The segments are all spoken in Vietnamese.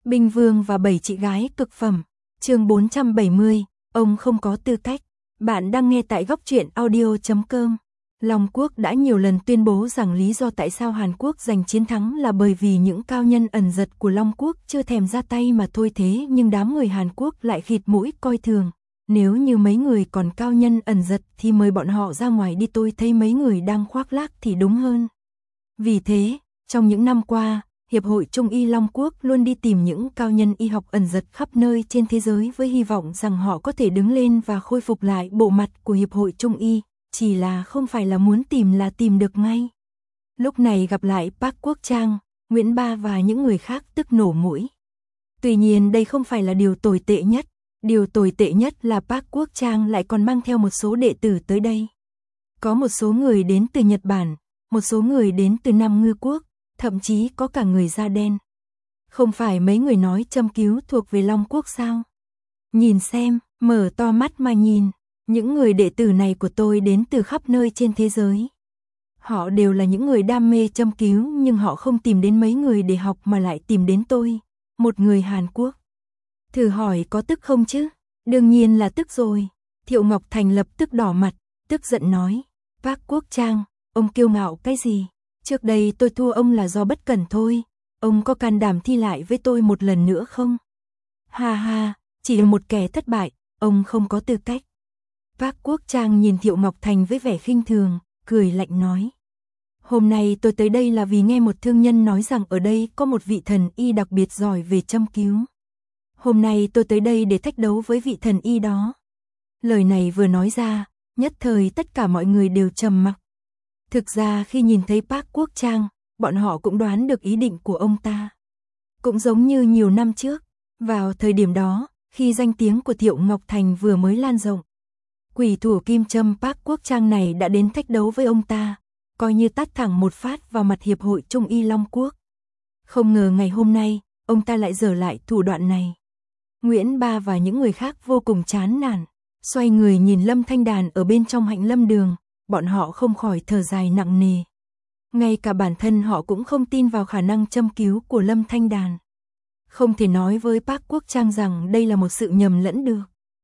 Binh Vương và 7 chị gái cực phẩm. Chương 470, ông không có tư cách. Bạn đang nghe tại góc truyện audio.com. Long Quốc đã nhiều lần tuyên bố rằng lý do tại sao Hàn Quốc giành chiến thắng là bởi vì những cao nhân ẩn giật của Long Quốc chưa thèm ra tay mà thôi, thế nhưng đám người Hàn Quốc lại khịt mũi coi thường. Nếu như mấy người còn cao nhân ẩn giật thì mời bọn họ ra ngoài đi, tôi thấy mấy người đang khoác lác thì đúng hơn. Vì thế, trong những năm qua, Hiệp hội Trung y Long Quốc luôn đi tìm những cao nhân y học ẩn giật khắp nơi trên thế giới với hy vọng rằng họ có thể đứng lên và khôi phục lại bộ mặt của Hiệp hội Trung y, chỉ là không phải là muốn tìm là tìm được ngay. Lúc này gặp lại Park Quốc Trang, Nguyễn Ba và những người khác tức nổ mũi. Tuy nhiên đây không phải là điều tồi tệ nhất, điều tồi tệ nhất là Park Quốc Trang lại còn mang theo một số đệ tử tới đây. Có một số người đến từ Nhật Bản, một số người đến từ Nam Ngư Quốc, thậm chí có cả người da đen. Không phải mấy người nói châm cứu thuộc về Long Quốc sao? Nhìn xem, mở to mắt mà nhìn, những người đệ tử này của tôi đến từ khắp nơi trên thế giới. Họ đều là những người đam mê châm cứu nhưng họ không tìm đến mấy người để học mà lại tìm đến tôi, một người Hàn Quốc. Thử hỏi có tức không chứ? Đương nhiên là tức rồi. Thiệu Ngọc Thành lập tức đỏ mặt, tức giận nói, Park Quốc Trang, ông kiêu ngạo cái gì? Trước đây tôi thua ông là do bất cẩn thôi, ông có can đảm thi lại với tôi một lần nữa không? Ha ha, chỉ là một kẻ thất bại, ông không có tư cách. Park Quốc Trang nhìn Thiệu Ngọc Thành với vẻ khinh thường, cười lạnh nói. Hôm nay tôi tới đây là vì nghe một thương nhân nói rằng ở đây có một vị thần y đặc biệt giỏi về châm cứu. Hôm nay tôi tới đây để thách đấu với vị thần y đó. Lời này vừa nói ra, nhất thời tất cả mọi người đều trầm mặc. Thực ra khi nhìn thấy Park Quốc Trang, bọn họ cũng đoán được ý định của ông ta. Cũng giống như nhiều năm trước, vào thời điểm đó, khi danh tiếng của Thiệu Ngọc Thành vừa mới lan rộng, quỷ thủ kim châm Park Quốc Trang này đã đến thách đấu với ông ta, coi như tát thẳng một phát vào mặt Hiệp hội Trung y Long Quốc. Không ngờ ngày hôm nay, ông ta lại dở lại thủ đoạn này. Nguyễn Ba và những người khác vô cùng chán nản, xoay người nhìn Lâm Thanh Đàn ở bên trong Hạnh Lâm Đường, bọn họ không khỏi thở dài nặng nề. Ngay cả bản thân họ cũng không tin vào khả năng châm cứu của Lâm Thanh Đàn. Không thể nói với Park Quốc Trang rằng đây là một sự nhầm lẫn được.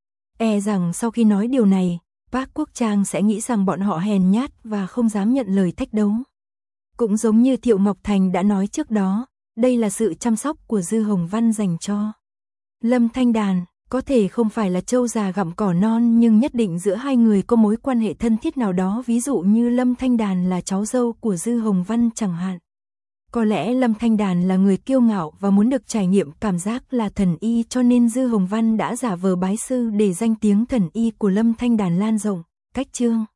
E rằng sau khi nói điều này, Park Quốc Trang sẽ nghĩ rằng bọn họ hèn nhát và không dám nhận lời thách đấu. Cũng giống như Thiệu Ngọc Thành đã nói trước đó, đây là sự chăm sóc của Dư Hồng Văn dành cho Lâm Thanh Đàn. Có thể không phải là trâu già gặm cỏ non nhưng nhất định giữa hai người có mối quan hệ thân thiết nào đó, ví dụ như Lâm Thanh Đàn là cháu dâu của Dư Hồng Văn chẳng hạn. Có lẽ Lâm Thanh Đàn là người kiêu ngạo và muốn được trải nghiệm cảm giác là thần y, cho nên Dư Hồng Văn đã giả vờ bái sư để danh tiếng thần y của Lâm Thanh Đàn lan rộng. Cách chương